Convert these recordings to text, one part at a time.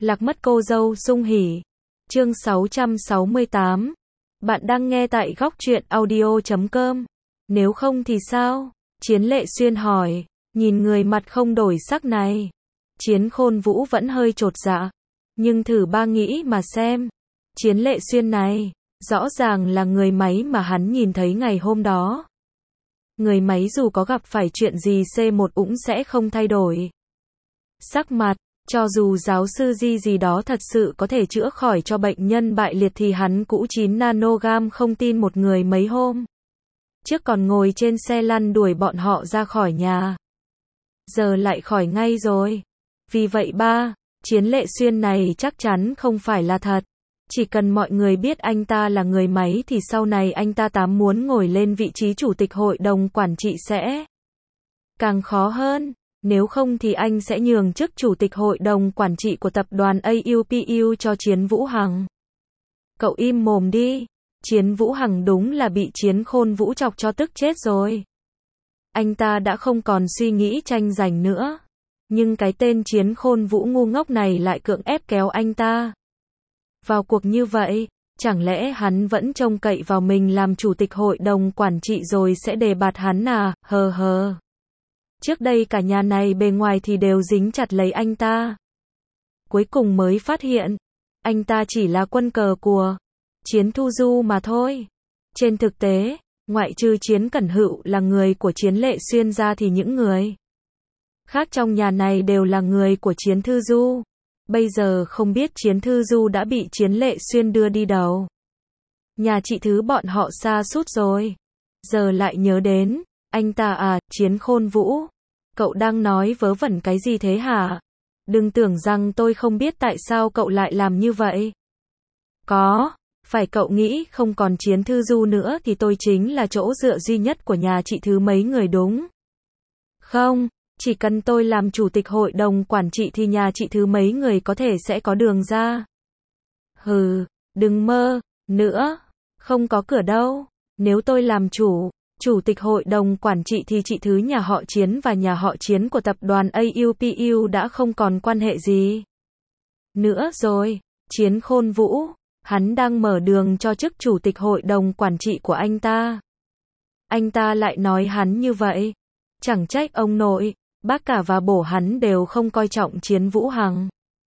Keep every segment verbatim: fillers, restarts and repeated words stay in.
Lạc mất cô dâu sung hỉ. Chương sáu trăm sáu mươi tám. Bạn đang nghe tại góc truyện audio chấm com. Nếu không thì sao? Chiến Lệ Xuyên hỏi, nhìn người mặt không đổi sắc này. Chiến Khôn Vũ vẫn hơi chột dạ. Nhưng thử ba nghĩ mà xem. Chiến Lệ Xuyên này, rõ ràng là người máy mà hắn nhìn thấy ngày hôm đó. Người máy dù có gặp phải chuyện gì C một cũng sẽ không thay đổi sắc mặt. Cho dù giáo sư Di gì đó thật sự có thể chữa khỏi cho bệnh nhân bại liệt thì hắn cũng chín nanogam không tin một người mấy hôm trước còn ngồi trên xe lăn đuổi bọn họ ra khỏi nhà. Giờ lại khỏi ngay rồi. Vì vậy ba, Chiến Lệ Xuyên này chắc chắn không phải là thật. Chỉ cần mọi người biết anh ta là người máy thì sau này anh ta tám muốn ngồi lên vị trí chủ tịch hội đồng quản trị sẽ càng khó hơn. Nếu không thì anh sẽ nhường chức chủ tịch hội đồng quản trị của tập đoàn a u pê u cho Chiến Vũ Hằng. Cậu im mồm đi. Chiến Vũ Hằng đúng là bị Chiến Khôn Vũ chọc cho tức chết rồi. Anh ta đã không còn suy nghĩ tranh giành nữa. Nhưng cái tên Chiến Khôn Vũ ngu ngốc này lại cưỡng ép kéo anh ta vào cuộc như vậy. Chẳng lẽ hắn vẫn trông cậy vào mình làm chủ tịch hội đồng quản trị rồi sẽ đề bạt hắn à? Hờ hờ. Trước đây cả nhà này bề ngoài thì đều dính chặt lấy anh ta. Cuối cùng mới phát hiện, anh ta chỉ là quân cờ của Chiến Thu Du mà thôi. Trên thực tế, ngoại trừ Chiến Cẩn Hựu là người của Chiến Lệ Xuyên ra thì những người khác trong nhà này đều là người của Chiến Thư Du. Bây giờ không biết Chiến Thư Du đã bị Chiến Lệ Xuyên đưa đi đâu. Nhà chị Thứ bọn họ xa sút rồi. Giờ lại nhớ đến, anh ta à, Chiến Khôn Vũ. Cậu đang nói vớ vẩn cái gì thế hả? Đừng tưởng rằng tôi không biết tại sao cậu lại làm như vậy. Có, phải cậu nghĩ không còn Chiến Thư Du nữa thì tôi chính là chỗ dựa duy nhất của nhà chị Thứ mấy người đúng không? Chỉ cần tôi làm chủ tịch hội đồng quản trị thì nhà chị Thứ mấy người có thể sẽ có đường ra. Hừ, đừng mơ, nữa, không có cửa đâu. Nếu tôi làm chủ, chủ tịch hội đồng quản trị thì chị Thứ nhà họ Chiến và nhà họ Chiến của tập đoàn a u pê u đã không còn quan hệ gì nữa rồi. Chiến Khôn Vũ, hắn đang mở đường cho chức chủ tịch hội đồng quản trị của anh ta. Anh ta lại nói hắn như vậy. Chẳng trách ông nội, bác cả và bổ hắn đều không coi trọng Chiến Vũ Hằng.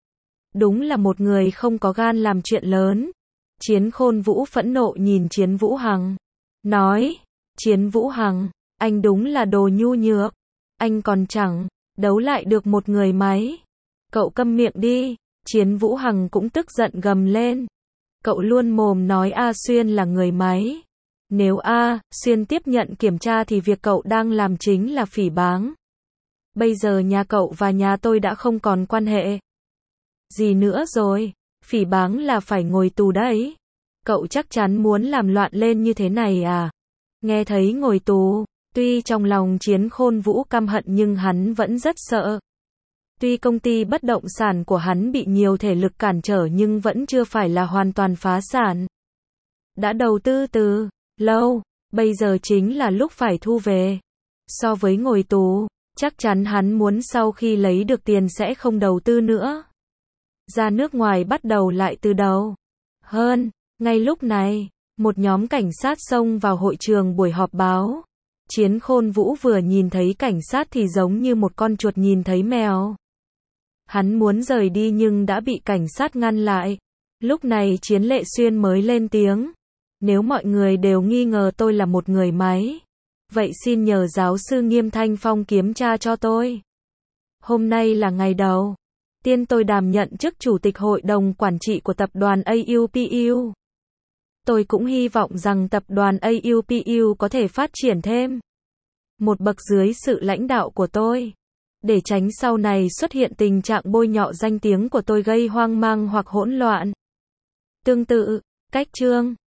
Đúng là một người không có gan làm chuyện lớn. Chiến Khôn Vũ phẫn nộ nhìn Chiến Vũ Hằng. Nói, Chiến Vũ Hằng, anh đúng là đồ nhu nhược. Anh còn chẳng đấu lại được một người máy. Cậu câm miệng đi. Chiến Vũ Hằng cũng tức giận gầm lên. Cậu luôn mồm nói A Xuyên là người máy. Nếu A Xuyên tiếp nhận kiểm tra thì việc cậu đang làm chính là phỉ báng. Bây giờ nhà cậu và nhà tôi đã không còn quan hệ gì nữa rồi. Phỉ báng là phải ngồi tù đấy. Cậu chắc chắn muốn làm loạn lên như thế này à? Nghe thấy ngồi tù, tuy trong lòng Chiến Khôn Vũ căm hận nhưng hắn vẫn rất sợ. Tuy công ty bất động sản của hắn bị nhiều thể lực cản trở nhưng vẫn chưa phải là hoàn toàn phá sản. Đã đầu tư từ lâu, bây giờ chính là lúc phải thu về. So với ngồi tù, chắc chắn hắn muốn sau khi lấy được tiền sẽ không đầu tư nữa. Ra nước ngoài bắt đầu lại từ đầu. Hơn, ngay lúc này, một nhóm cảnh sát xông vào hội trường buổi họp báo. Chiến Khôn Vũ vừa nhìn thấy cảnh sát thì giống như một con chuột nhìn thấy mèo. Hắn muốn rời đi nhưng đã bị cảnh sát ngăn lại. Lúc này Chiến Lệ Xuyên mới lên tiếng. Nếu mọi người đều nghi ngờ tôi là một người máy, vậy xin nhờ giáo sư Nghiêm Thanh Phong kiểm tra cho tôi. Hôm nay là ngày đầu tiên tôi đảm nhận chức chủ tịch hội đồng quản trị của tập đoàn a u pê u. Tôi cũng hy vọng rằng tập đoàn a u pê u có thể phát triển thêm một bậc dưới sự lãnh đạo của tôi, để tránh sau này xuất hiện tình trạng bôi nhọ danh tiếng của tôi gây hoang mang hoặc hỗn loạn. Tương tự, cách chương